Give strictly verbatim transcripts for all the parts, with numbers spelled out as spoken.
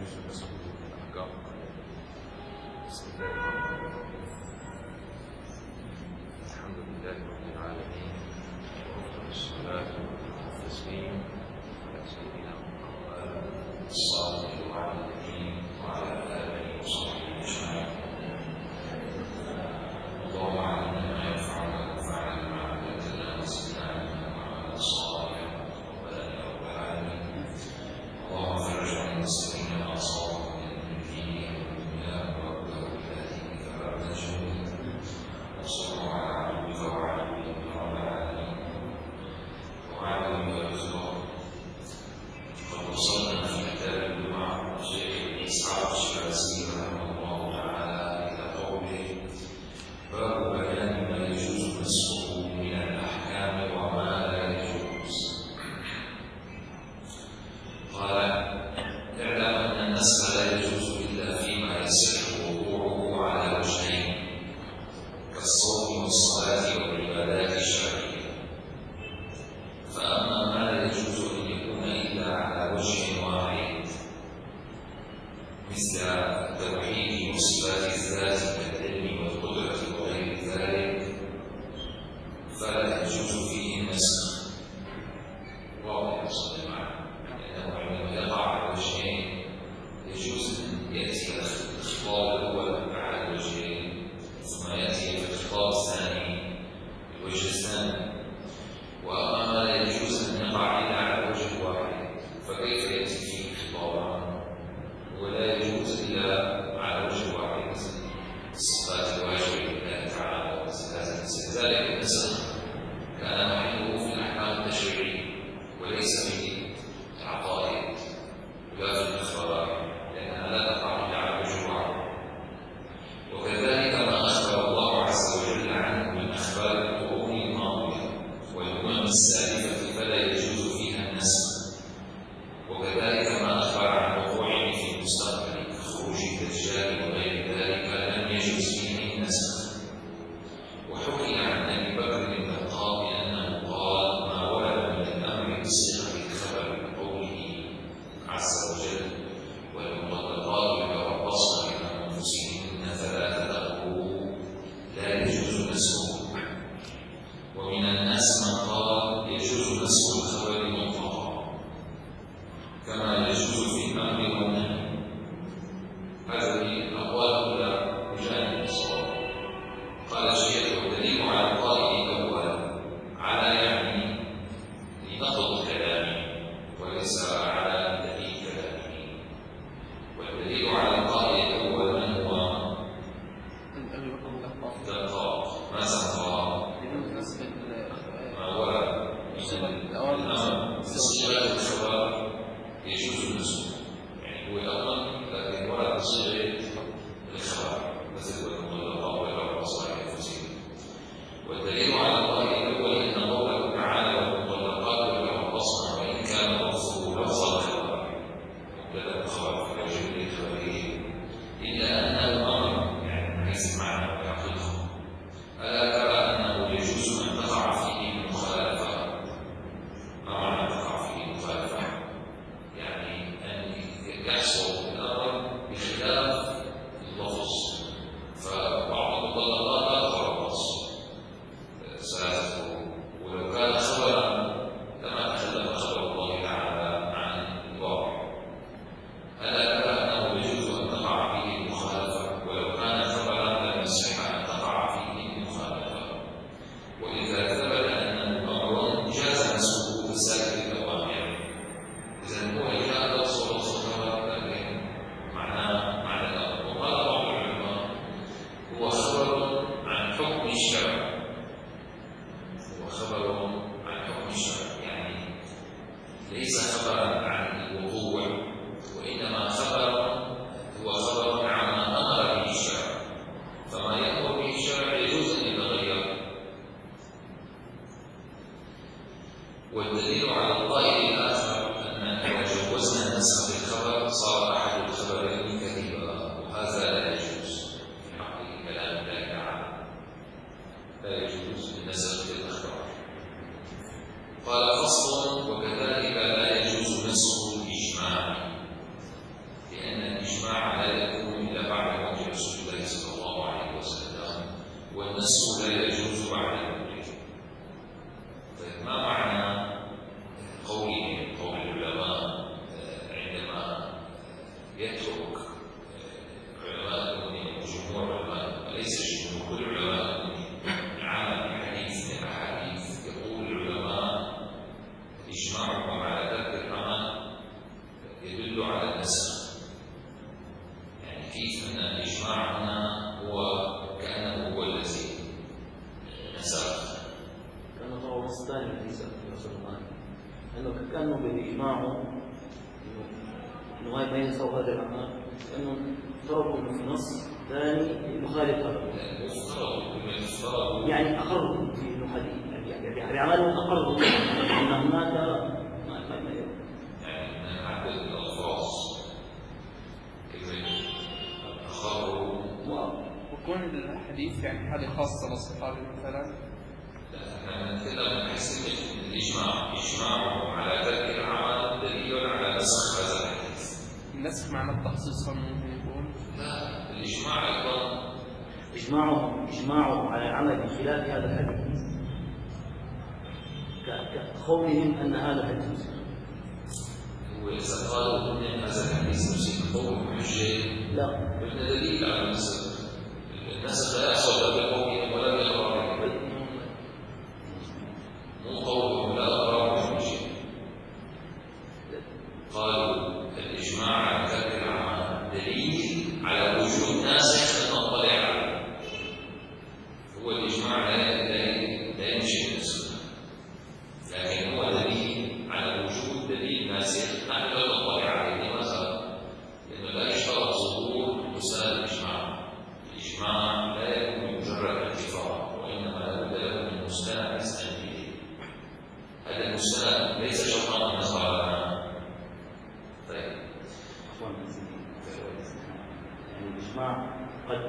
يجوز النسخ بالأحكام. بسم الله الرحمن الرحيم. الحمد لله رب العالمين، وأفضل الصلاة والتسليم على سيدنا محمد الصادق وعلى الأمين وعلى آله وصحبه أجمعين. اللهم علمنا ما ينفعنا وانفعنا بما علمتنا وزدنا علما وعملا صالحا وتقبلا يا رب العالمين. اللهم فرج عن المسلمين ما أصابهم من دينهم ودنياهم وأبلغ بهديك باب الجنود، وصلوا على عبدك وعبدك يا رب العالمين. وبعد أيها الأخوة، قد وصلنا في كتاب الجمعة لشيخ إسحاق الشيرازي رحمه الله تعالى إلى قوله: باب بيان ما يجوز نسخه من الأحكام وما لا يجوز. قال: اعلم أن النسخ لا يجوز إلا فيما يصح وقوعه على وجهين، كالصوم والصلاة والعبادات الشرعية. فأما ما لا يجوز أن يكون إلا على وجه واحد، مثل التوحيد وصفات الذات كالعلم والقدرة وغير ذلك، فلا يجوز فيه النسخ. واضح يصل معنا، لأنه عندما يقع على وجهين يجوز أن يأتي الخطاب الأول على الوجهين، ثم يأتي الخطاب الثاني الوجه الثاني. وأما ما لا يجوز أن يقع إلا على وجه واحد، فكيف يأتي فيه خطابان؟ ولا يجوز إلا على وجه واحد، مثل صفات الواجب لله تعالى وصفات النسخ. ذلك النسخ كان محله في الأحكام التشريعية وليس في العقائد ولا في الأخبار، لأنها لا تقع إلا على وجه واحد. وكذلك ما أخبر الله عز وجل عنه من أخبار القرون الماضية والأمم السالفة فلا يجوز فيها النسخ. وكذلك ما أخبر عن وقوعه في المستقبل كخروج الدجال وغير ذلك لم يجوز فيه النسخ. وحكي عن أبي بكر بن الخطاب أنه قال: ما ورد من الأمر بصيغة الخبر بقوله عز وجل: والمطلقات يتربصن بأنفسهن ثلاثة قروء لا يجوز نسخه. ومن الناس من قال يجوز نسخ الخبر مطلقا، كما يجوز في الأمر والنهي. هذه الأقوال كلها بجانب الصواب. قال الشيخ: والدليل على القائل الأول على يعني لنقض كلامه وليس على دليل كلامه. والدليل على القائل الأول من هو؟ الدقاق. ماذا قال؟ ما ورد من الأمر بصيغة الخبر يجوز النسخ، يعني هو الأمر لكن ورد بصيغة الخبر مثل والمطلقات والأربص على أنفسهن. والدليل على القائل الأول أن قوله تعالى: والمطلقات والأربص، وإن كان لفظه لفظ الخبر مبتدأ خبر في وجه خبره، إلا أنه أمر يعني ليس معنى ويعقده. ألا ترى أنه يجوز أن تقع فيه المخالفة؟ ما معنى تقع فيه المخالفة؟ يعني أن يحصل الأمر بخلاف اللفظ. فبعض المطلقات لا تتربص ثلاثة قروء، ولو كان خبرا لما تكلم خبر الله تعالى عن الواقع. ألا ترى أنه يجوز أن تقع فيه المخالفة؟ ولو كان خبرا لم يصح أن تقع فيه المخالفة. وإذا ثبت أنه أمر جاز نسخه بسائر الأوامر، إذن هو جاء لفظ لفظ الخبر لكن معناه معنى الأمر. وقال بعض العلماء: هو خبر عن حكم الشرع، هو خبر عن حكم الشرع، يعني ليس خبرا عن الوقوع، وإنما خبر هو خبر عما أمر به الشرع. فما يأمر به الشرع يجوز أن يتغير. والدليل على القائل الآخر أن إذا جوزنا النسخ بالخبر صار أحد الخبرين كذبا، وهذا لا يجوز في حق كلام الله تعالى، لا يجوز النسخ بالأخبار. قال: فصل: وكذلك لا يجوز نسخ إنه ما يسوى هذا العمل، لأنه افترضوا إنه في نص ثاني يخالف هذا. يعني أقروا في إنه حديث، يعني يعني عملهم أقروا أن هناك ما ما ما يعني نعدد الألفاظ كلمة أقروا. وكون الحديث يعني هذه خاصة بالصحابي مثلا. لا، نحن نتكلم عن حيث الإجماع، إجماع على ترك العمل دليل على نسخ هذا الحديث. النسخ معنى التخصيص ممكن يكون؟ لا، الإجماع أيضا إجماعهم إجماعهم على العمل بخلاف هذا الحديث كقولهم أن هذا الحديث هو إذا قالوا أن هذا الحديث نسخ قول حجة لا وإن دليل على النسخ. النسخ لا يحصل بقولهم ولا بإقرارهم، مو قولهم لا إقرارهم شيء. قالوا الإجماع على ترك العمل دليل على وجود ناسخ نطلع عليه. هو الإجماع لا ينشئ السنة، لكن هو دليل على وجود دليل ناسخ نحن لا نطلع عليه. لماذا؟ لأنه لا يشترط ظهور مسائل الإجماع. الإجماع لا يكون مجرد اتفاق، وإنما لا بد له من مستند يستند به. هذا المستند ليس شرطا بالنسبة لنا. طيب يعني الإجماع قد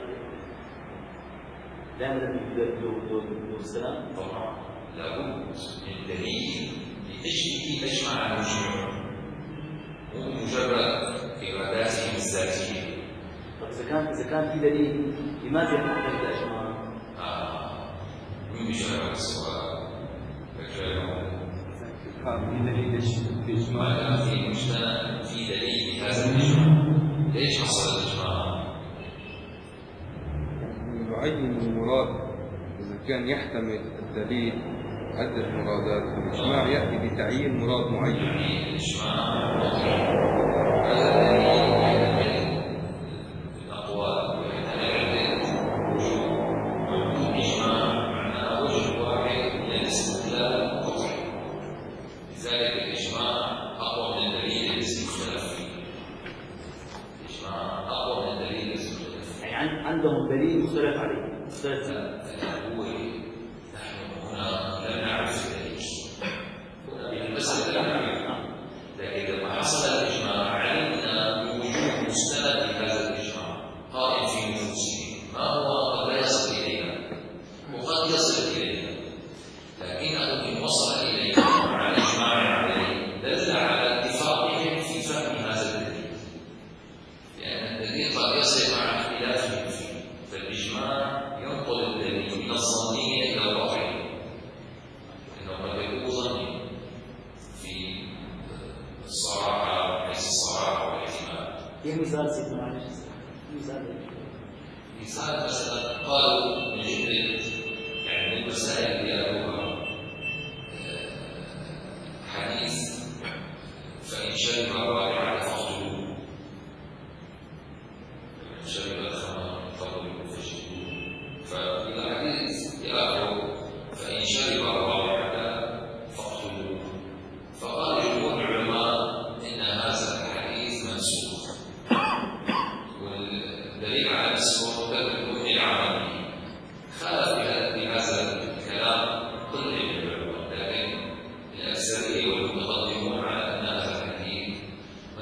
لا يملك بدون السلام. طبعا لابد من دليل لتشبيه تجمع على المجموع، مو مجرد إراداتهم الذاتية. طب إذا كان إذا كان في دليل لماذا يحتاج إلى إجماع؟ آه مين بيجاوب السؤال؟ فكرة في دليل في إجماع. ما في مجتمع في دليل لهذا الإجماع. ليش حصل الإجماع؟ يعين المراد إذا كان يحتمل الدليل عدة مرادات، الإجماع يأتي بتعيين مراد معين. يعني الإجماع هذا الدليل يحتمل الأقوال ويحتمل عدة وجوه. الإجماع معناه وجه واحد من الاستدلال القطعي، لذلك الإجماع أقوى من الدليل الذي يختلف فيه. الإجماع أقوى من الدليل الذي يختلف فيه. يعني عندهم دليل مختلف عليه. مختلف هو نحن هنا لا نعرف الدليل، هنا المسألة لا نعرف، لكن لما حصل الإجماع علمنا بوجود مستند لهذا الإجماع قائم في نفوسه، ما هو قد لا يصل إلينا وقد يصل إلينا، لكنه إن وصل إلينا مع الإجماع عليه دل على اتفاقهم في فهم هذا الدليل، لأن الدليل قد يصل مع اختلافهم فيه. فالإجماع ينقل الدليل من الظنية إلى الواقعية، إنه قد يكون ظني في الصراحة، حيث الصراحة والاحتمال. في مثال سيدنا معلش مثال مثال مثلا قالوا من جملة يعني من المسائل اللي قالوها حديث فإن شرب الرابعة فاقتلوه، فإن شرب الخمر فاقتلوه فاجلدوه. ففي الحديث يقول فإن شرب الرابعة فاقتلوه. فقال جمهور العلماء إن هذا الحديث منسوخ، والدليل على نسخه ترك العمل به. خالف بهذا الكلام كل العلماء، لكن الأكثرية والمتقدمون على أن هذا الحديث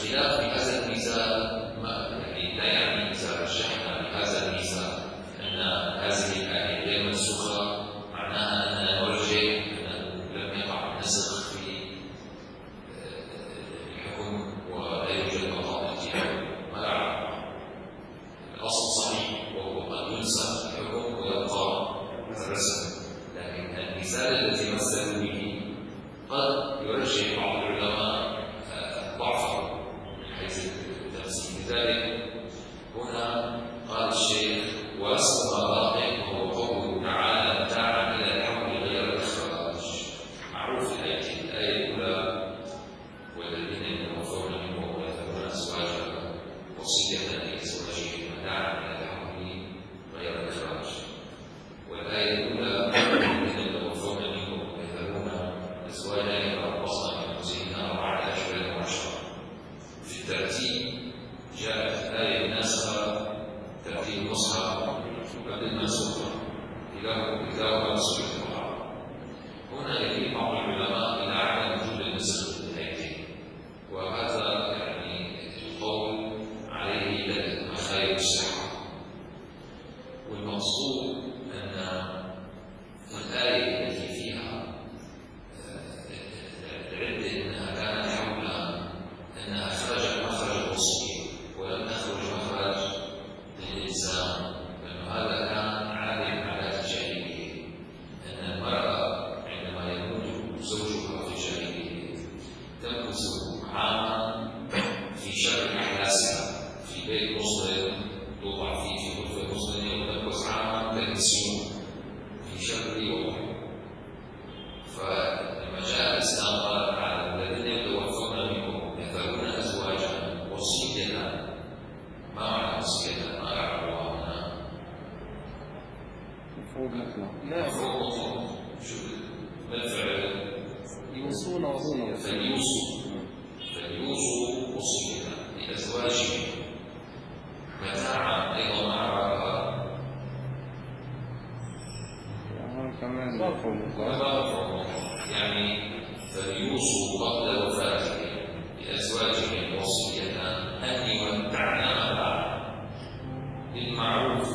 الخلاف بهذا الميزان يعني لا يعني إذا رجحنا بهذا الميزان أن هذه الآية غير منسوخة معناها أننا نرجح أنه لم يقع النسخ في الحكم ولا يوجد قضاء التلاوة. ما أعرف الأصل صحيح وهو قد ينسخ الحكم ويبقى الرسم، لكن المثال الذي مثلوا به قد يرجح بعض العلماء ضعفه من حيث التفسير. لذلك هنا قال الشيخ واسمها باقي وهو قوله تعالى متاعا الى الحول غير الاخراج. معروف الايه الايه الاولى والذين يتوفون منكم ويذرون ازواجا وصيه لازواجهم متاعا الى الحول غير الاخراج. والايه الاولى والذين يتوفون منكم ويذرون ازواجا يتربصن بانفسهن اربعه اشهر وعشرا. في الترتيب جاءت الآية ناسخة ترتيب المصحف قبل المنسوخة كلاهما منسوخ بالقرآن. هنا يميل بعض العلماء إلى عدم وجود النسخ للآيتين، وهذا يعني القول عليه مخايف الصحة. والمقصود أن الآية التي فيها العدة أنها كانت حول أنها خرجت مخرج الوصية ولم تخرج مخرج الإلزام، لأن هذا كان عادة عادات الجاهلية، أن المرأة عندما يموت زوجها في الجاهلية تمكث عاما في شر أحداثها في بيت مسلم توضع فيه في غرفة مسلمة وتمكث عاما تلبسون في شر وضع. فلما جاء الإسلام قال تعالى الذين يتوفون منكم يذرون أزواجا وصية. ما معنى وصية؟ ما يعرفها هنا مفروض مطلق. لا مفروض مطلق. شو ما الفعل؟ يوصون وصية. فليوصوا فليوصوا وصية لأزواجهم متاعا. أيضا ما عرفها كمان مفروض مطلق. يعني فليوصوا قبل وفاتهم لأزواجهم وصية أن يمتعن متاعا بالمعروف.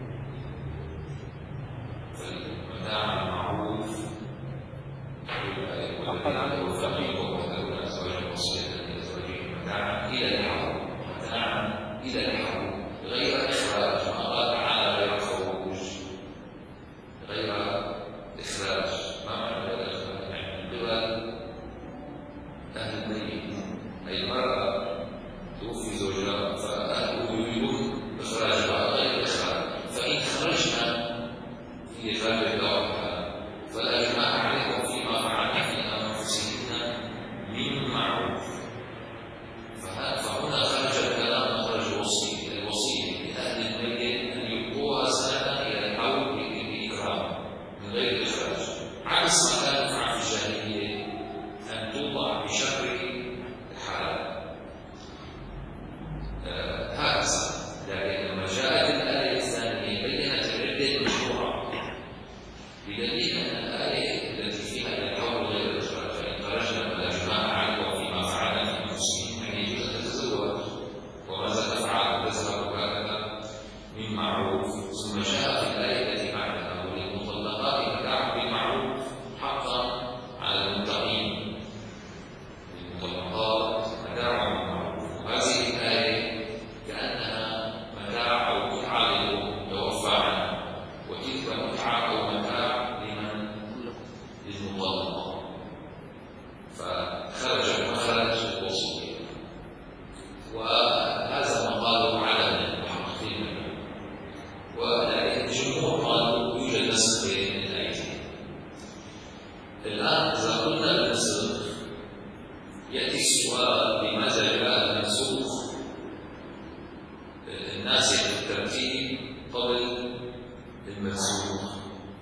فالمتاع المعروف حقا على المتقين وذرون أزواجهم وصية لأزواجهم متاعا إلى الحول متاعا إلى الحول غير إخراج. ما قال تعالى غير خروج غير إخراج. ما معنى غير إخراج؟ يعني من قبل أهل الميت، أي المرأة توفي زوجها فأهله يريدون إخراجها غير إخراج، فإن خرجنا في خارج دورها فلا جناح عليكم فيما فعلنا في أنفسهن من معروف. فهنا خرج الكلام مخرج الوصية. الوصية لأهل الميت أن يبقوها سنة إلى الحول بإكرام من غير إخراج، عكس ما كان يفعل في الجاهلية أن توضع بشر الحلال. آه هكذا. لكن لما جاءت الآية الثانية بينت العدة مشروعة بدليل أن الآية التي فيها إلى الحول غير الإخراج فإن خرجنا فلا جناح عليكم فيما فعلنا في أنفسهن يعني يجوز أن تتزوج وماذا تفعل تذهب هكذا من معروف. ثم جاء في الآية التي بعدها وللمطلقات متاع بالمعروف حقا على المتقين. المطلقات متاع بالمعروف. هذه الآية كأنها متاع أو متعة للمتوفى عنه، وتلك متعة أو متاع لمن للمطلقة. فخرج مخرج الوصية، وهذا ما قاله على المحققين منه. ولكن الجمهور قالوا يوجد نسخ بين الآيتين. الآن إذا قلنا النسخ يأتي السؤال لماذا جاء المنسوخ الناسخ بالترتيب قبل المنسوخ؟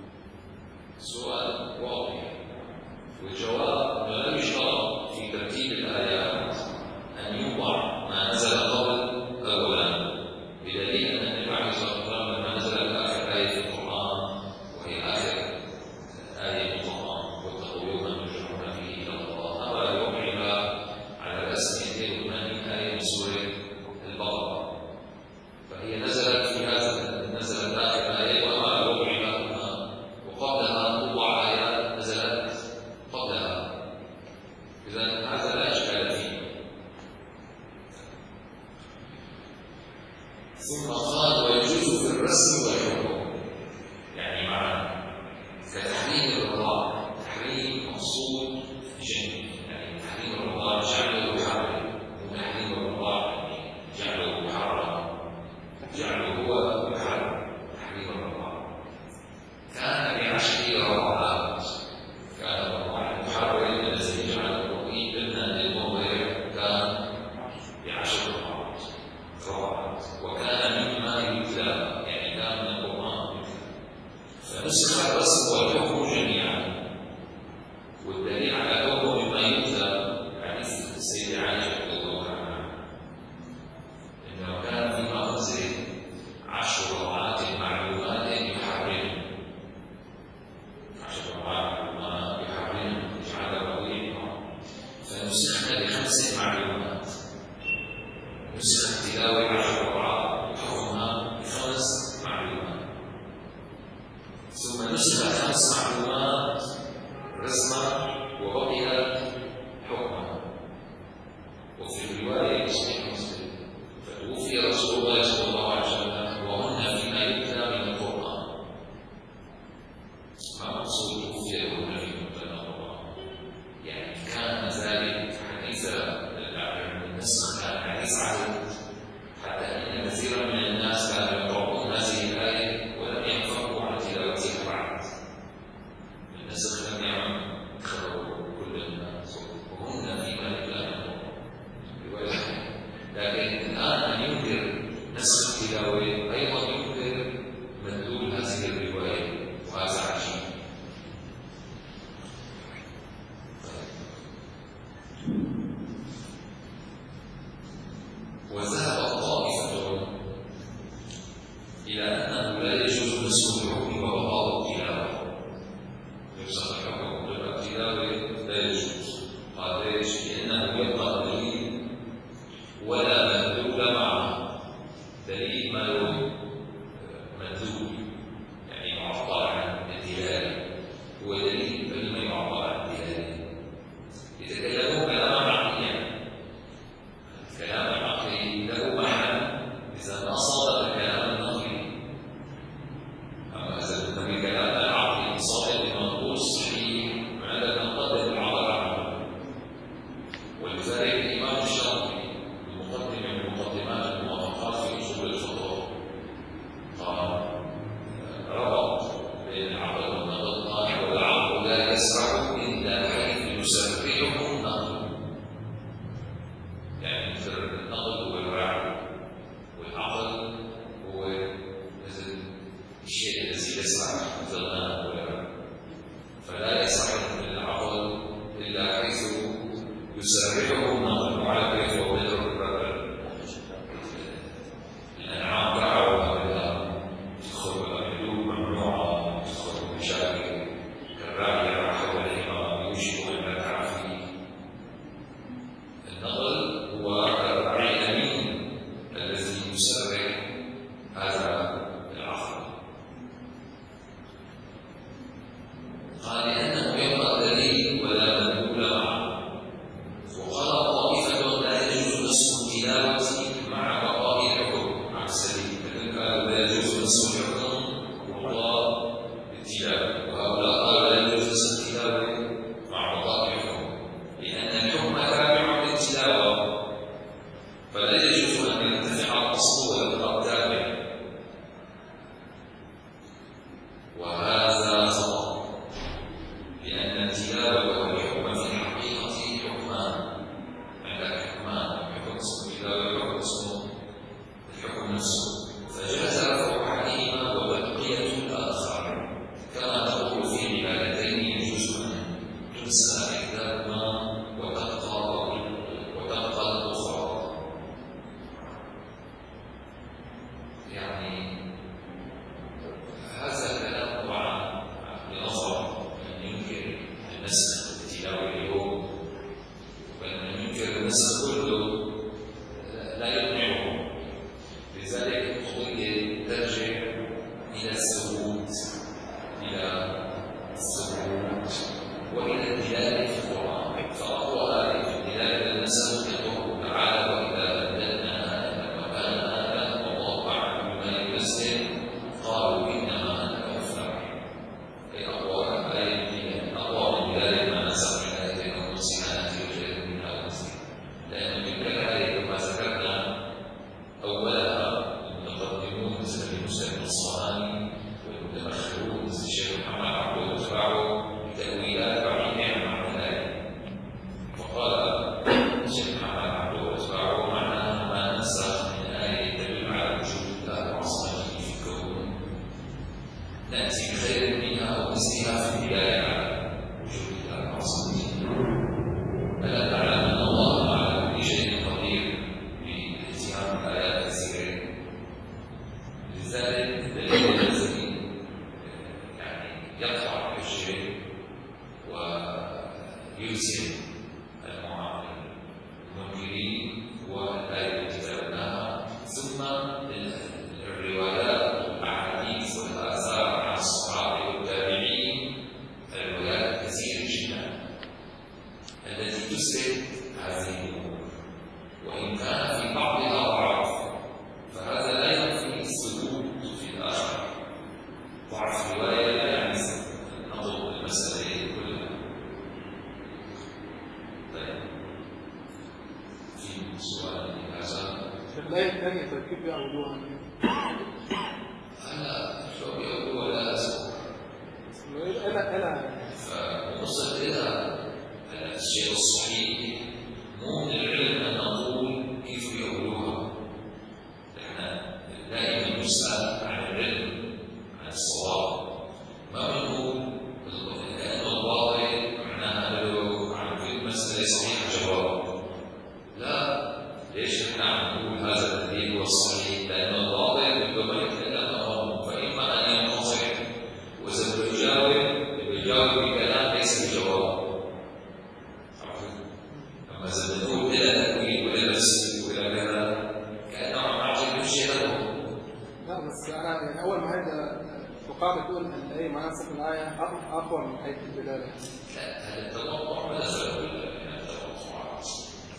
سؤال واضح، والجواب لا يشترط في ترتيب الآيات أن يوضع ما نزل قبل أولا، بدليل أن النبي عليه الصلاة والسلام لما نزل آخر آية في القرآن وهي آخر آية في القرآن واتقوا يوما ترجعون فيه إلى الله أمر يومها على رأس مئتين وثمانين آية ثم قال ويجوز في الرسم والحكم، يعني معنى كتحريم الرضاع، تحريم مقصود جنبي، يعني تحريم الرضاع جعله حرام، وتحريم الرضاع جعله محرم، جعله هو محرم، تحريم الرضاع. كان بعشر رضعات، كان الرضاع المحرم الذي جعله الرقيق ابنا للمضيع كان بعشر رضعات رضعات، وكان مما يتلى، يعني كان من القرآن، فنسخ الرسم والحكم جميعا. والدليل على كونه مما يتلى حديث السيدة عائشة رضي الله عنها انه كان فيما انزل عشر رضعات معلومات يحرم، عشر رضعات معلومات يحرم جعل رضيعا، فنسخنا بخمس معلومات، نسخ تلاوة عشر رضعات وحكمها بخمس معلومات، ثم نسخ خمس معلومات رسما وبقي حكما. وفي الرواية صحيح مسلم فتوفي رسول الله صلى الله عليه وسلم وهن فيما يتلى من القرآن. ما مقصود توفي وهن فيما يتلى من القرآن؟ يعني كان ذلك حديث النسخ، كان حديث عهد، حتى إن كثيرا من الناس كانوا يقرؤون هذه الآية ولم ينفقوا عن تلاوتها بعد. النسخ لم يعم خبروا كل الناس وهن فيما يتلى من القرآن، لكن الآن أن ينكر نسخ التلاوة أيضا ينكر مدلول هذه الرواية، وهذا عجيب. وذهب طائفة إلى أنه لا يجوز نسخ الحكم وبقاء التلاوة، ينسخ الحكم وبقاء التلاوة لا يجوز. قال ليش؟ لأنه يبقى دليل ولا مدلول معه، دليل ما له مدلول، يعني معطل عن الدلالة، هو دليل فلما يعطل عن الدلالة. يتكلمون كلاما عقليا، الكلام العقلي له معنى إذا ما صادق الكلام النقلي، أما إذا كان الكلام العقلي صادق بمنظور صحيح فهذا نقدم العضل عنه. ولذلك الإمام الشافعي المقدم من مقدمات الموافقات في أصول الفقه قال ربط بين العقل والنقل، قال والعقل لا يسرع إلا حيث يسرعه النقل، يعني مثل النقل هو الرعي والعقل هو مثل الشيء الذي يسرع مثل الغنم والرعي، فلا يسرع العقل إلا حيث يسرعه النقل. وعلى كيف هو مثل الأنعام رعوا بالأرض تدخل الحدود ممنوعة، تدخل المشاكل كالراعي يرعى حول الحمار يوشك أن يرعى فيه. النقل هو الراعي الأمين الذي يسرع هذا العقل. قال لأنه يبقى دليل ولا مدلول معه. وقال طائفة لا يجوز نسخ التلاوة مع بقاء الحكم، مع السبيل، فإن قالوا لا يجوز نسخ الحكم وبقاء التلاوة، وهؤلاء قالوا لا يجوز نسخ التلاوة مع بقاء الحكم، لأن الحكم تابع للتلاوة، فلا يجوز أن يرتفع الأصل ويبقى التابع، وهذا خطأ، لأن التلاوة والحكم في الحقيقة حكمان، عندك حكمان، حكم اسمه التلاوة وحكم اسمه الحكم نفسه، فجاز رفع أحدهما وبقية الآخر، كما تقول في عبادتين يجوز أن تنسى إحداهما وتبقى وتبقى الأخرى. يعني هذا الكلام طبعا بنظر من ينكر النسخ التلاوي اليوم، ومن ينكر النسخ كله لا يقنعه. لذلك القضية ترجع إلى الثبوت، إلى الثبوت وإلى الدلالة في القرآن. فأقوى آية في الدلالة النسخ يقول تعالى وإذا بدلنا آية مكان آية وضاع سؤال لهذا. الآية الثانية طيب كيف يعبدوها؟ هلا شو بيقولوا لا أسوء أنا أنا فنصل إلى الشيء الصحيح مو من العلم أن نقول كيف يقولوها. إحنا دائما نسأل عن العلم عن الصواب، ما بنقول لأنه الواضح معناها له عن كل مسألة صحيحة جواب. لا، ليش نحن عم نقول هذا الدليل هو الصحيح؟ لأن الواضح بده ما يتكلم أمامه، فإما أن ينتصح وإذا بده يجاوب يجاوب بكلام ليس بجواب. أما إذا بنقول إلى تأويل وإلى تفسير وإلى كذا كأنه عم يعطي كل شيء له. لا بس أنا يعني أول ما هذا تقام تقول أن الآية معناها صف الآية أقوى من حيث الدلالة. لا، هذا التوقع ولا سبب من التوقعات.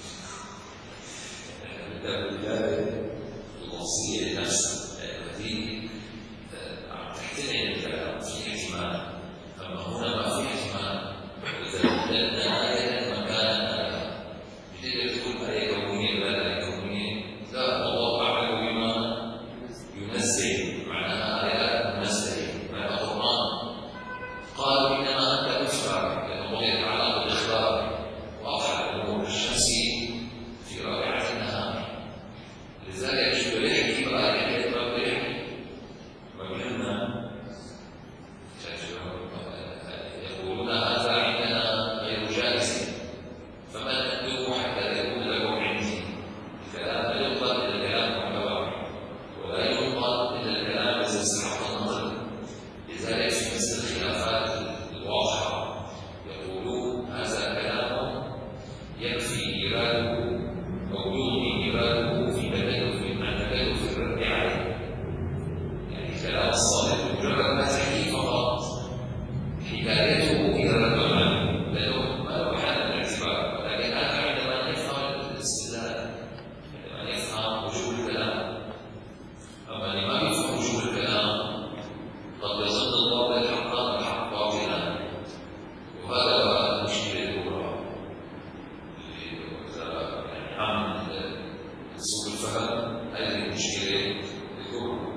الدلالة الوصية لنفسها التي عم تحتمل الكلام في احتمال، أما هنا ما في احتمال. إذا بدلنا آية مكان بتقدر تقول آية كونية ولا آية كونية؟ لا، الله أعلم بما ينزل، معناها آيات منزلة مع القرآن. قالوا إنما أنت مفترى، لأنه قضية العلاقة بالإخبار واضحة الأمور الشمسي في رابعة النهار. لذلك شو بيحكي بآية كيف ما بيحكي؟ ما بيهمنا. يقولون هذا عندنا غير جائز، فمن أدعو حتى يقول له عندي. الكلام لا يقال إلا الكلام معتبر، ولا يقال إلا الكلام الذي استحق النظر. لذلك في مثل الخلافات الواضحة يقولون هذا كلام يكفي إيراده أو يغني إيراده في تكلف مع تكلف الرد عليه. يعني الكلام الصالح مجرد ما تحكي فقط حكايته إلى الرد عنه، لأنه ما له حل من الاعتبار. ولكن هذا عندما يفهم الاستدلال، عندما يفهم وجوه الكلام. أما اللي ما يفهم وجوه الكلام قد يظن الباطل حقا والحق باطلا، وهذا هو المشكلة الكبرى. إذا يعني عامل سوء الفهم هذه المشكلة الكبرى.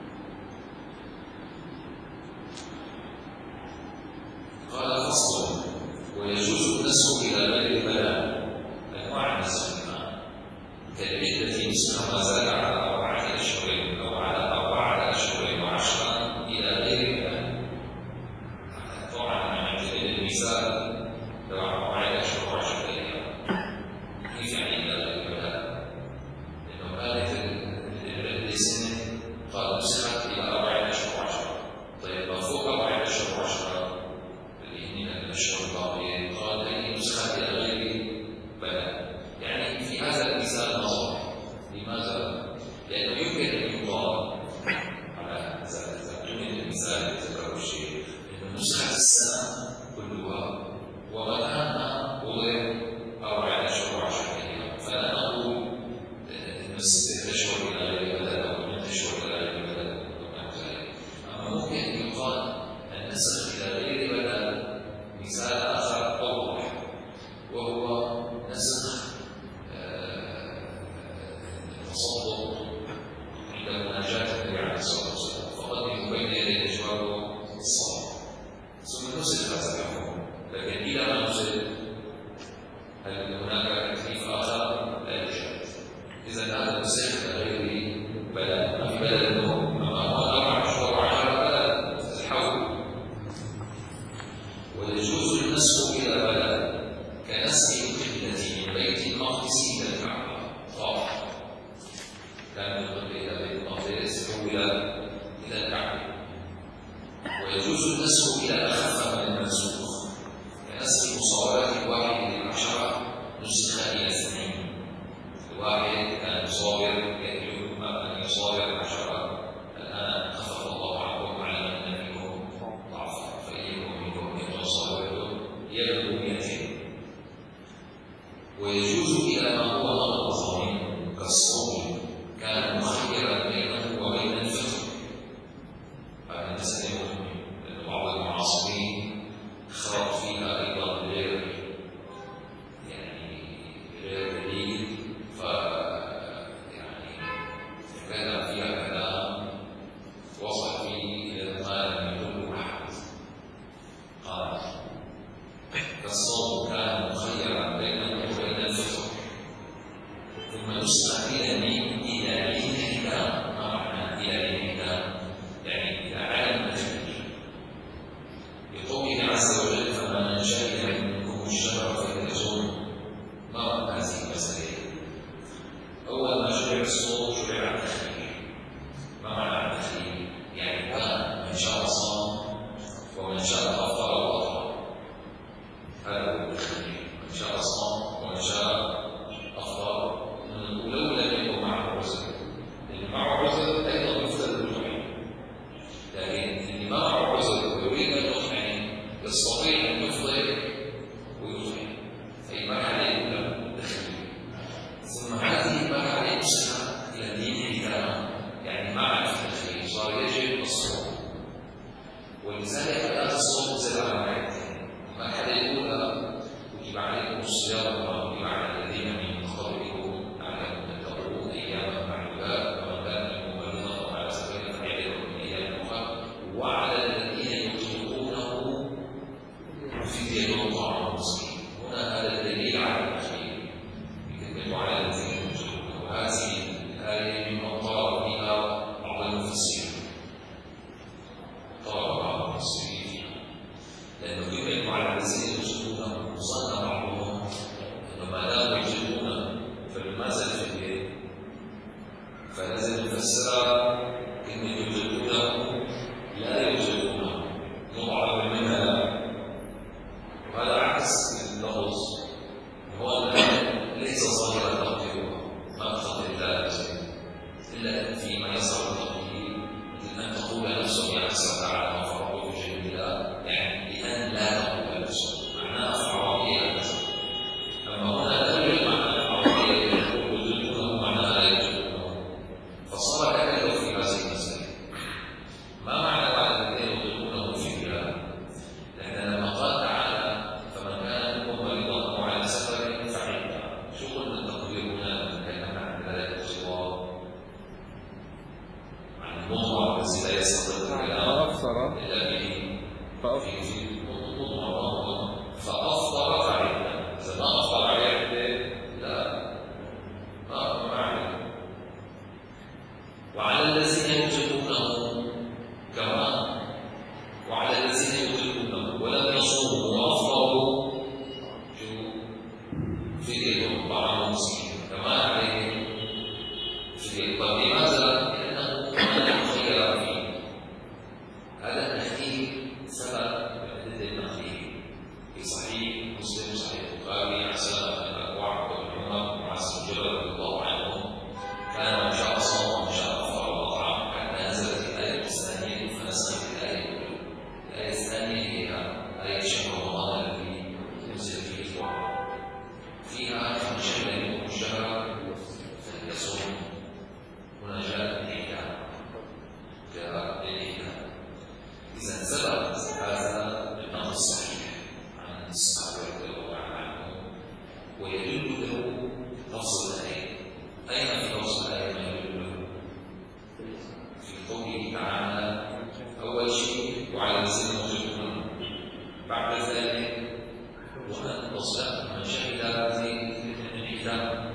قال فصل: ويجوز النسخ إلى غير البلاء. أنواع النسخ كالعدة نسخ ما زاد على أربعة أشهر أو على أربعة أشهر وعشرا إلى غير البلاء. طبعا عن جديد المثال لو أربعة أشهر وعشرة أيام، كيف يعني إلى غير البلاء؟ لأنه كانت العدة سنة قال نسخت إلى أربعة أشهر وعشرة. طيب ما فوق أربعة أشهر وعشرة اللي هن الأشهر الباقية قال هي نسخت إلى غير بلاء. يعني في هذا المثال نظر. لماذا؟ لأنه يمكن أن يقال على إذا قلنا المثال يذكر الشيء أن نسخة السنة كلها ومكانها وضع أربعة أشهر وعشرة أيام، فلا نقول نسخة أشهر إلى غير بلاء أو من أشهر إلى غير بلاء. أما ممكن أن يقال النسخ إلى غير بلاء مثال آخر أوضح، وهو نسخ التصدق عند مناجاة النبي عليه الصلاة والسلام، فقدموا بين يدي الأجواب الصلاة، ثم نسخ هذا الحكم. لكن إلى ما نزل هل هناك تكليف آخر؟ لا يوجد. إذا هذا نسخ إلى غير بلاء، ما في بلاء النوم، أما هو أربع أشهر وعشرة بلاء الحول. ويجوز النسخ إلى بلاء كنسخ القبلة من بيت المقدس إلى الكعبة. واضح؟ كان القبلة إلى بيت المقدس حول إلى الكعبة. ويجوز النسخ إلى أخف من المنسوخ كنسخ مصابات الواحد للعشرة نسخ إلى اثنين. الواحد كان يصابر يكتب أن يصابر العشرة، الآن خفف الله عنكم على أن منكم ضعفا فإنكم منكم من يصابر يبلغ مئتين. ويجوز إلى ما هو أنقص منه كالصوم كان مخيرا بينه وبين الفطر. هذا مسألة مهمة لأن بعض المعاصرين خرج فيها أيضا غير يعني غير دليل، ف ثم تسمع إلى مين؟ إلى مين الكتاب. ما معنى إلى مين الكتاب؟ يعني إلى عالم التكليف. بقوله عز وجل فمن شهد منكم الشهر فليصوم. ما هذه المسألة؟ أول ما شرع الصوم شرع التخيير. ما معنى التخيير؟ يعني كان من شاء صام ومن شاء أفطر وأفطر. هذا هو التخيير. من شاء صام ومن شاء أفطر. ولو لم يكن معه عذر، اللي معه عذر أيضا يفطر بالجميع. لكن اللي معه عذر ويريد أن يطعم يستطيع أن يفطر ويطعم. أي مرحلة الأولى التخيير. ثم هذه المرحلة تسمى إلى دين الكلام، يعني مع التخيير صار يجب الصوم. ولذلك آيات الصوم زاد على مرحلتين. المرحلة الأولى كتب عليكم الصيام كما كتب على الذين من قبلكم لعلكم تتقون أياما معدودات ومن كان منكم مريضا وعلى سفر فعدة من أيام أخرى وعلى الذين يطيقونه فدية طعام مسكين. هنا هذا الدليل على التخيير بكلمة على الذين يطيقونه. وهذه الآية مما طلب بها بعض المفسرين. طلب بعض المفسرين فيها لأنه كلمة على الذين يطيقونه ظن بعضهم أنه ما دام يطيقونه فلماذا الفدية؟ فلازم نفسرها كلمة يطيقونه لا يطيقونه مضاعف منها لا. وهذا عكس اللفظ. هو ليس ظاهرا تقديرها ما تقدر الله إلا فيما يصل التقدير مثل أن تقول نفسه يا أكثر تعالى ما فرقه في جنب الله، يعني لأن لا تقول نفسه معناها فرقه لا تزال. أما هنا لا يوجد معنى فرقه يطلقونه معناها لا يطلقونه، فصار تكلف في هذه المسألة. ما معنى بعد الذين يطلقونه في الله؟ لأن لما قال تعالى فمن كان منكم مريضا أو على سفر فعدة، شو قلنا التقدير هنا؟ تكلمنا عن ذلك الصواب عن المضمر الذي لا يستطيع الكلام إلا به فأفطر فأفطر فعدة. إذا ما أفطر عدة لا ما معنى. وعلى الذين يطيقونه كمان وعلى الذين يطيقونه ولم يصوموا وأفطروا شو فدية طعام مسكين كمان عليهم فدية. طيب لماذا؟ لأنه ما خير فيه. هذا التخيير سبب من عدة التخيير في صحيح مسلم صحيح البخاري عن سلمة بن الأكوع بن عمر وعن جبل رضي الله عنهم كان من شاء صام ومن شاء أفطر وأطعم حتى نزلت الآية الثانية فنسخت الآية الأولى. الآية الثانية هي آية شهر رمضان الذي ينزل فيه القرآن فيها فمن شهد منكم الشهر فليصوم. هنا جاء الإحكام جاء الإحكام. إذا ثبت هذا بالنص الصحيح عن الصحابة رضي الله عنهم ويدل له لفظ الآية. أين في لفظ الآية ما يدل له؟ في قوله تعالى أول شيء وعلى الذين يطيقونه، بعد ذلك وأن تصدق من شهد هذه الحكام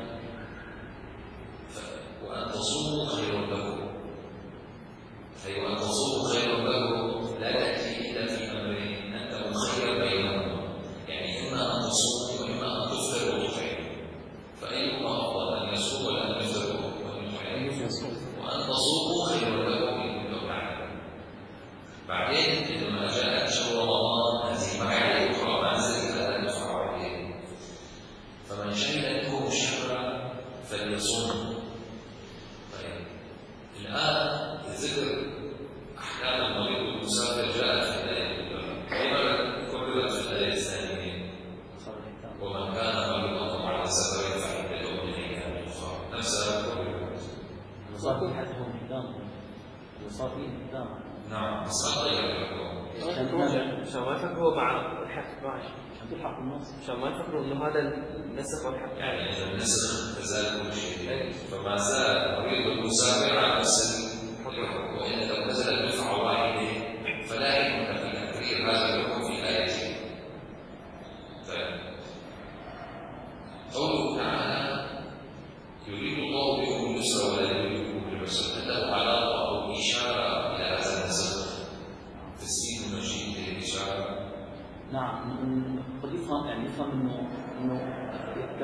وأن تصوموا خير لكم. أي وأن تصوموا خير لكم لا تأتي إلا في أمرين أنت مخير بينهما، يعني إما أن تصوموا وإما أن تفطروا وتطعموا. فأيهما أفضل أن يصوم ولا أن يفطروا وأن يطعموا؟ وأن تصوموا خير لكم إن كنتم تعلمون. بعدين لما جاءت شهر رمضان هذه مرحلة أخرى ما نزلت هذا الأخرى عليه فمن شهد منكم الشهر فليصوم. طيب الآن ذكر أحكام المريض والمسافر جاءت في الآية الأولى، أيضا كررت في الآية الثانية ومن كان مريضا على سفر فعدة من أيام أخرى نفسها كررت. المصافين حدهم حكام المصافين حكام. نعم بس ما غير الحكم عشان ما يفكروا مع الحق معي عشان تلحق النص عشان ما يفكروا انه هذا النسخ والحق. يعني إذا النسخ فزال كل شيء فما زال مريض المسافر على نفس الحكم. وإن لو نزل دفعة واحدة فلا يمكن في تكرير هذا الحكم في آية. طيب قوله تعالى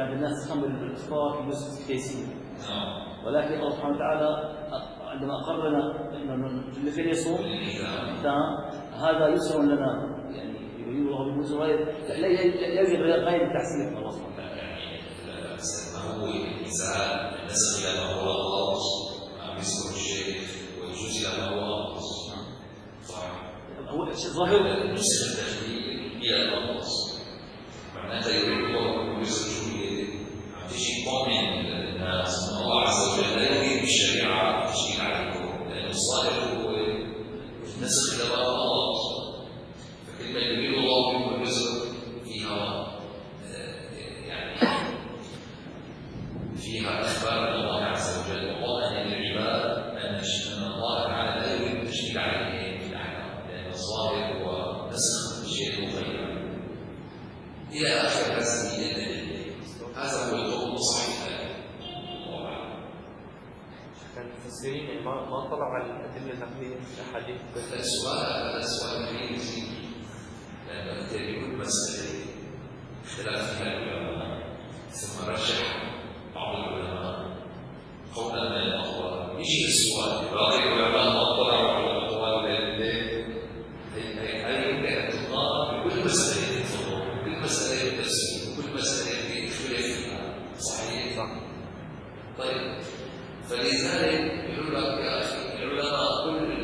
كانت الناس تخمر بالإفطار في جزء التيسير، نعم. ولكن الله سبحانه وتعالى عندما أقرنا في الذي يصوم هذا يسر لنا، يعني يريد الله باليسر لا يجب غير التحسين من الله سبحانه وتعالى. ما هو الإنسان النسخ إلى ما هو الله عم يذكر الشيء ويجوز إلى ما هو الله. صحيح. هو الشيء ظاهر النسخ التشريعي إلى الله معناتها يريد الله أن يذكر عم تجي قوم من الناس أن الله عز وجل لا يريد بالشريعة تشريع عليكم، لأن الظاهر هو النسخ إلى ما هو الله. فكلمة يريد الله منكم اليسر فيها فيها أخبار الله عز وجل وقال للعباد أن الله تعالى لا يريد التشديد عليهم في الأحكام، لأن الظاهر هو نسخ الشيء مغيرا إلى آخر هذه الأدلة. هذا هو القول الصحيح. كان المفسرين ما ما طلعوا على الأدلة النقلية في الأحاديث. هذا السؤال هذا السؤال كبير جدا، لأن لكل مسألة اختلاف فيها العلماء، ثم رجح بعض العلماء قولا من الأقوال. يجي السؤال باقي العلماء ما طلعوا على الأقوال لأن هي يمكن تطلع بكل مسألة الفقه، بكل مسألة التفسير، بكل مسألة يختلف فيها. صحيح؟ صح. طيب فلذلك يقول لك يا أخي العلماء كل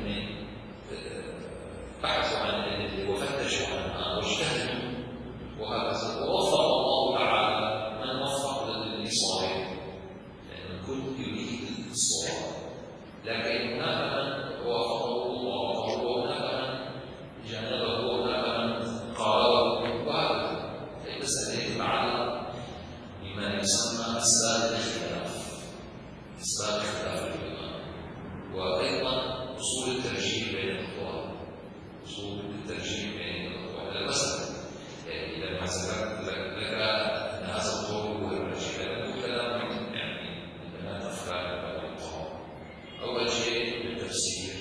بحثوا عن الأدلة وفتشوا عنها واجتهدوا وهكذا، ووفق الله تعالى من وفق للصواب، لأن الكل يريد الصواب، لكن هناك من وافقه الله وهناك من جانبه وهناك من قاربه وهكذا. المسألة تتعلق بما يسمى أسباب الاختلاف، أسباب اختلاف العلماء، وأيضا أصول الترجيح بين الأقوال، أصول الترجيح بين الأقوال. هذا مثلا يعني إذا ما ذكرت لك أن هذا القول هو الراجح، له كلام يعني عندنا أفكار بالقول. أول شيء التفسير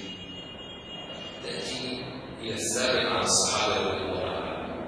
تأتي إلى الثابت عن الصحابة رضي الله عنهم،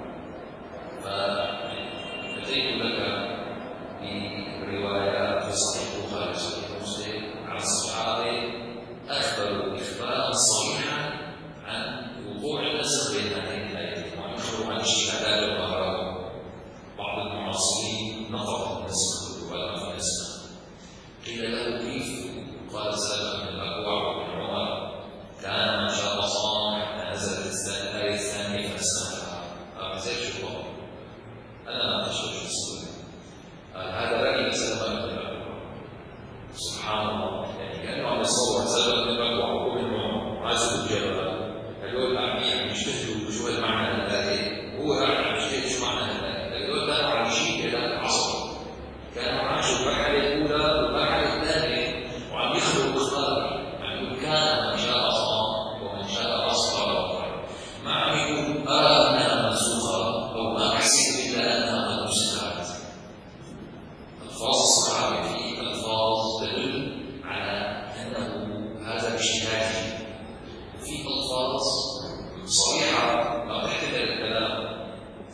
فأتيت لك بروايات في صحيح البخاري وصحيح مسلم عن الصحابة أخبروا إخبارا صريحا عن وقوع النسخ بين هذين الآيتين، وعن خروج عن اجتهادات الأهرام. بعض المعاصرين نقضوا النسخ ولا في النسخ، قيل له كيف؟ قال سلمة بن الأكوع بن عمر كان من شاء صام حتى نزلت الآية الثانية فنسخها. هذا زي شو أنا ما أشوف شو السؤال هذا رأي سلمة بن الأكوع. سبحان الله، يعني كأنه عم يصور سلمة بن الأكوع وابن عمر عزل الجبل، هذول عم يجتهدوا شو المعنى الآية، هو قاعد عم يجتهد شو معنى الآية. هذول كانوا على شيء إلى العصر، كانوا عاشوا المرحلة الأولى والمرحلة الثانية وعم يخلقوا إخبار، عم يقول كان من شاء صام ومن شاء أصبر، ما عم يقول أرى أنها منسوخة أو ما أحسب إلا أنها قد نسخت. ألفاظ الصحابة في ألفاظ تدل على أنه هذا اجتهادي، وفي ألفاظ صريحة ما تحتمل الكلام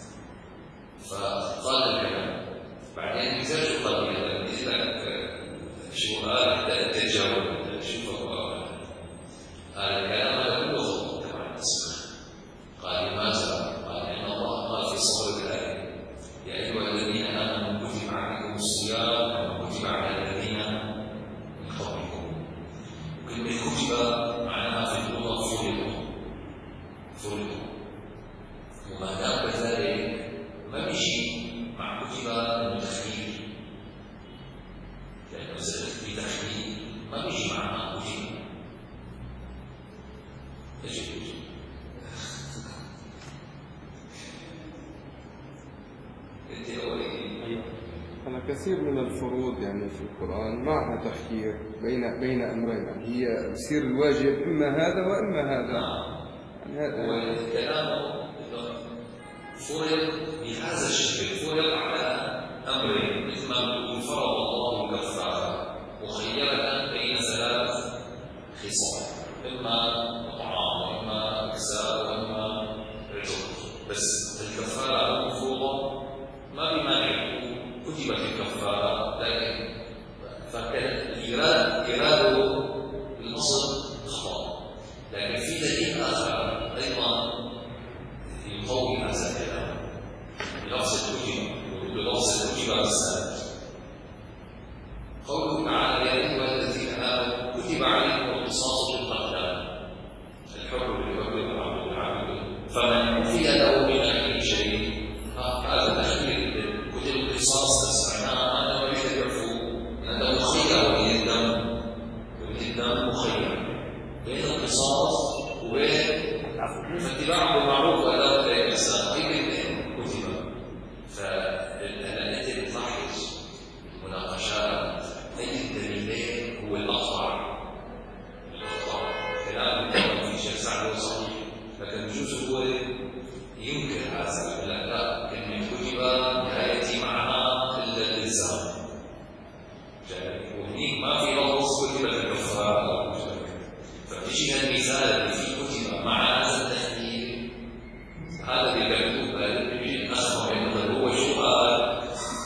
فقال الكلام. بعدين مزاج القضية بالنسبة لك شو قال التجاوب شوف هذا الكلام هذا كله غلط تبع النسخ. قال لماذا؟ قال إن الله قال في صورة الآية يا أيها الذين آمنوا كتب عليكم الصيام كما كتب على الذين من قبلكم. كلمة كتب معناها في اللغة فرض فرض، وما دام كذلك ما بيجي مع كتب التخفيف، لأنه إذا في تخفيف ما بيجي معها كتب يجب كتب. أنت أولي أنا كثير من الفروض يعني في القرآن معها تخيير بين بين أمرين، يعني هي يصير الواجب إما هذا وإما هذا. يعني والكلام فرض بهذا الشكل، فرض على أمرين مثل ما نقول فرض الله الكفارة مخيرة بين ثلاث خصال، إما طعام وإما كساء وإما رزق، بس الكفارة المفروضة ما بمانع كتب قوله تعالى يا أيها الذين آمنوا كتب عليكم القصاص في القتلى الحر بالحر والعبد بالعبد فمن عفي له من أخيه شيء هذا تخيير كتب القصاص تسمعناه أنه ليس يعفو أنه مخير بين الدم وبين الدم مخير بين القصاص وبين فاتباع بالمعروف وأداء الإحسان أي الاثنين كتب فالتي بتلاحظ المناقشات أي الدليلين هو الأقطع الأقطع كلام في شيخ سعد صحيح لكن الجزء هو ينكر هذا لا لا كلمة كتب لا يأتي معها إلا الإلزام وهنيك ما في لفظ كتب الكفار فتجي المثال اللي في كتب مع هذا التحليل هذا اللي مكتوب يجي الناس ما هو شو قال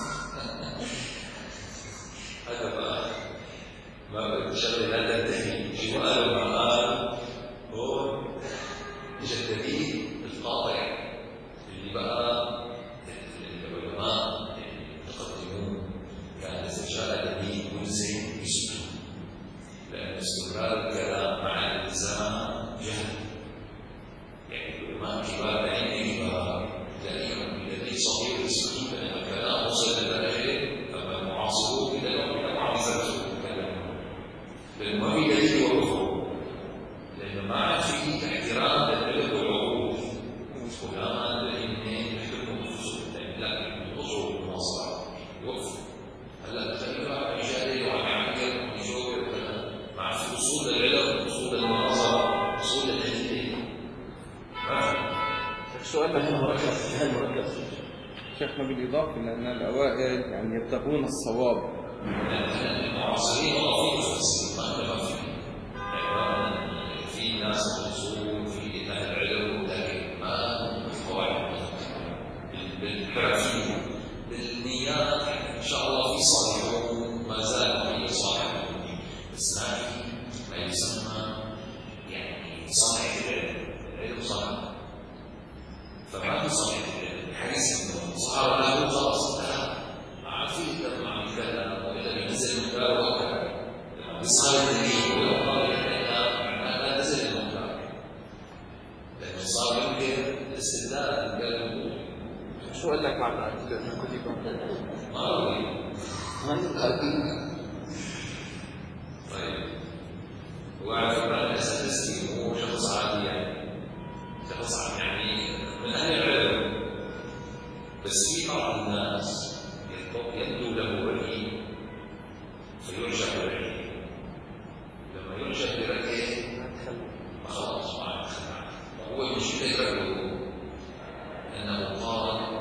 هذا ما ما بتشغل هذا التحليل شو قال ما قال هو اجى الدليل القاطع اللي بقى العلماء المتقدمون كان اذا جاء دليل ملزم يسكت لان استمرار الكلام مع الالزام جهل يعني العلماء كبار عيني كبار دائما الذي صغير يسكتون لان الكلام وصل لدرجه اما المعاصرون الى يوم من معجزته الكلام لانه ما في دليل وكفر لانه ما عاد في احترام للعلم والعقول فلان الاثنين يحترموا انفسهم لا ينقصوا المناصره يوقفوا هلا تخيل واحد يجادل وعم يعمل ويجاوب مع اصول العلم اصول المناظره اصول التحليل ما في السؤال جهل مركب جهل مركب شيخنا بالإضافة لأن الأوائل يعني يبتغون الصواب المعاصرين والله في مفسرين ما انتبه فيه في ناس اصول في اهل العلم لكن ما هم قواعد بالحرفيه بالنيات ان شاء الله في صالحون ما زالوا في صالحون بس ما في ما يسمى يعني صالح العلم العلم صالح فما في صالح العلم بحيث انه صار له خلاص انتهى ما عاد في يقدر مع الكلام واذا بينزل المنكر وكذا بيصير الدليل ولو قال معناه لا نزل المنكر لانه صار يمكن الاستدلال بالكلام شو قال لك معنى الكتب؟ ما أقول ما يمكن طيب وعلى فكرة الإنسان المسكين هو شخص عادي يعني شخص عادي يعني من أهل العلم بس في بعض الناس يبدو له رأي فيرجع برأيه لما يرجع برأيه خلاص ما عاد هو مش يدرك أنه قال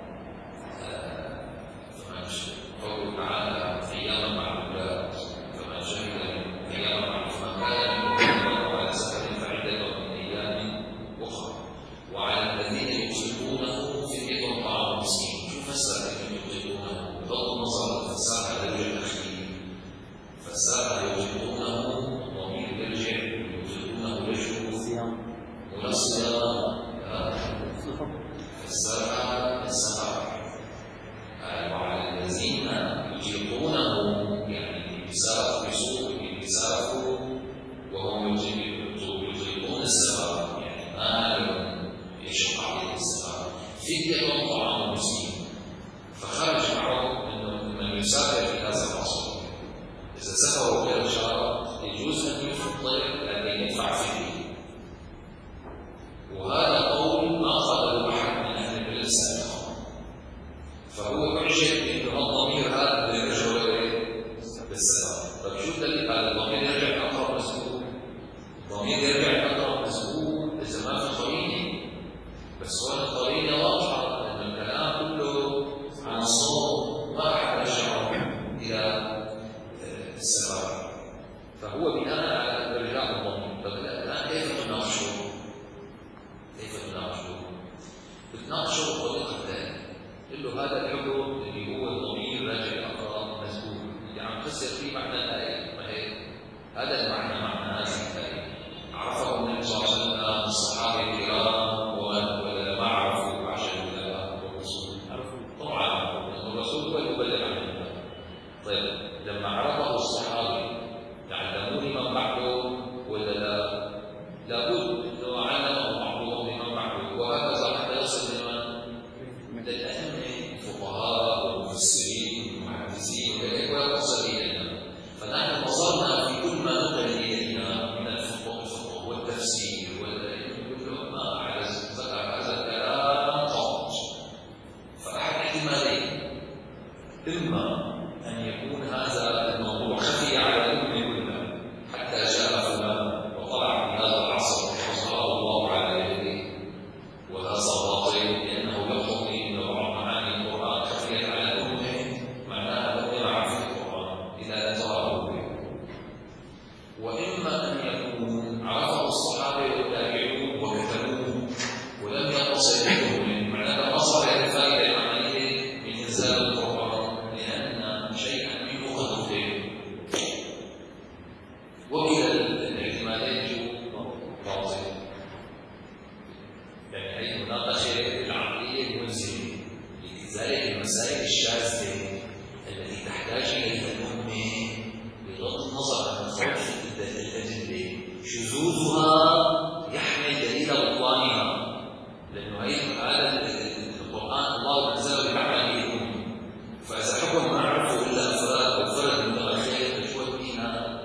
قوله تعالى أياما معدودات فمن شهد أياما معدودات فمن كان منكم على سفر فعدة من أيام أخرى وعلى الذين يطيقونه فدية طعام مسكين شو فسر الذين يطيقونه بغض النظر فسرها للوجه الأخير فسرها يطيقونه ضمير يرجع يطيقونه وجهه ولا الصيام فسرها السفر وعلى الذين يطيقونه يعني يسافروا يسوقوا يسافروا وهم يطيقون السفر يعني ما لهم يشق عليه السفر فدية طعام مسكين فخرج معه انه من يسافر في هذا العصر اذا سافروا غير شهر يجوز ان يفطر لكن يدفع فدية وهذا قول ما قاله احد من اهل العلم السابقين فهو معجب انه الضمير هذا اللي يرجع بالسفر طيب شو الدليل على الضمير يرجع اقرب مسؤول الضمير يرجع اقرب مسؤول اذا ما في قرينه بس هون القرينه واضحه ان الكلام كله عن الصوم ما احد رجعه الى السفر فهو بناء على ارجاع الضمير طيب الان كيف تناقشه؟ كيف تناقشه؟ بتناقشه بطريقه ثانيه قل له هذا الحكم اللي هو الضمير راجع اقرب مسؤول اللي عم تفسر فيه معنى الايه ما هيك هذا المعنى معنى هذه الايه عرفه النبي صلى الله عليه وسلم الصحابه الكرام ولا ما عرفوا عشان الله والرسول عرفوا طبعا الرسول هو اللي يبلغ عن الله طيب لما عرفه الصحابي تعلموا لمن بعده ولا لا؟ لابد انه علمه بعضهم لمن بعده، وهكذا حتى يصل لمن؟ للائمه الفقهاء والمفسرين والمحدثين وغيرهم ويوصل الينا. فنحن وصلنا في كل ما نقل الينا من الفقه والتفسير والعلم كلهم ما على ذكر هذا الكلام فقط. فاحد احتمالين: اما ان يكون هذا الموضوع خفي على الامه كلها حتى جاء فلان وطلع في هذا العصر وحفظه الله على يده، وهذا باطل، لانه لو حكي ان بعض معاني القران خفيت على الامه معناها لم يعرف القران اذا لم تراه به. واما ان يكون عرفه الصحابه والتابعون وكتبوه ولم يتصل بهم، معناها ما صار الفائده العمليه من انزال القران لان شيئا منه قد اختلف. وكلا الاحتمالين باطل، يعني هي المناقشه العقليه الملزمه لذلك المسائل الشاذه التي تحتاج اليها الامه بغض النظر عن خلفيه الادله شذوذها يحمل دليل بطلانها، لانه هي هذا القران الله انزله بالعمل به الامه، فاذا حكم ما عرفه الا افراد وفرد متاخر شو الدين هذا؟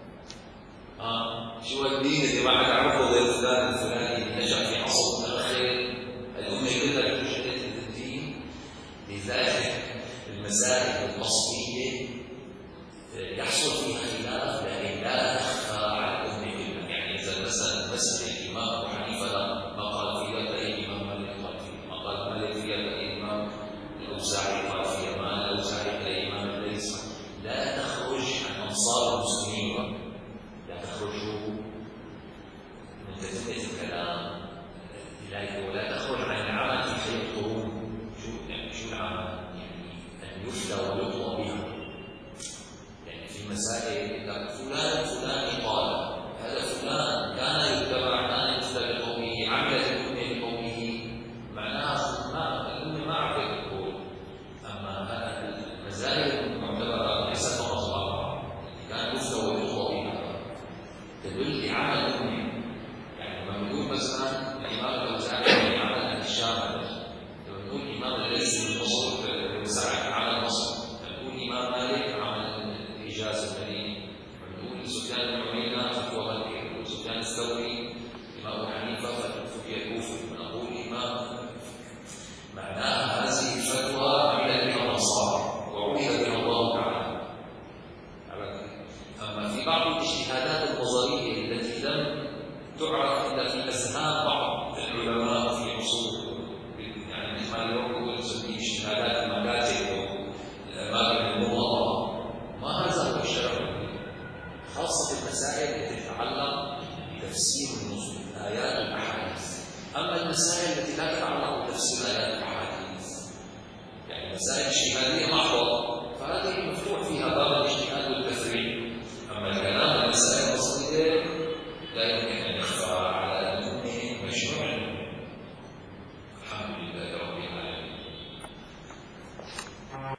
اه شو الدين اللي ما حد عرفه غير فلان الفلاني اللي نجح في عصر متاخر؟ الامه كلها تشهد الدين. لذلك المسائل الاصليه يحصل فيها خلاف لكن لا تخفى على الامه كلها. يعني اذا مثلا مساله الامام ابو حنيفه ما قال فيها اي امام مالك قال فيها، ما قال مالك فيها اي امام الاوزاعي قال فيها، ما الاوزاعي اي امام الليث، لا تخرج عن انصار المسلمين، لا تخرجوا من تتمه الكلام الهي، ولا تخرج عن العمل في خير القرون. شو يعني شو العمل؟ يعني ان يفتى ويطوى بها. يعني في مسائل اذا فلان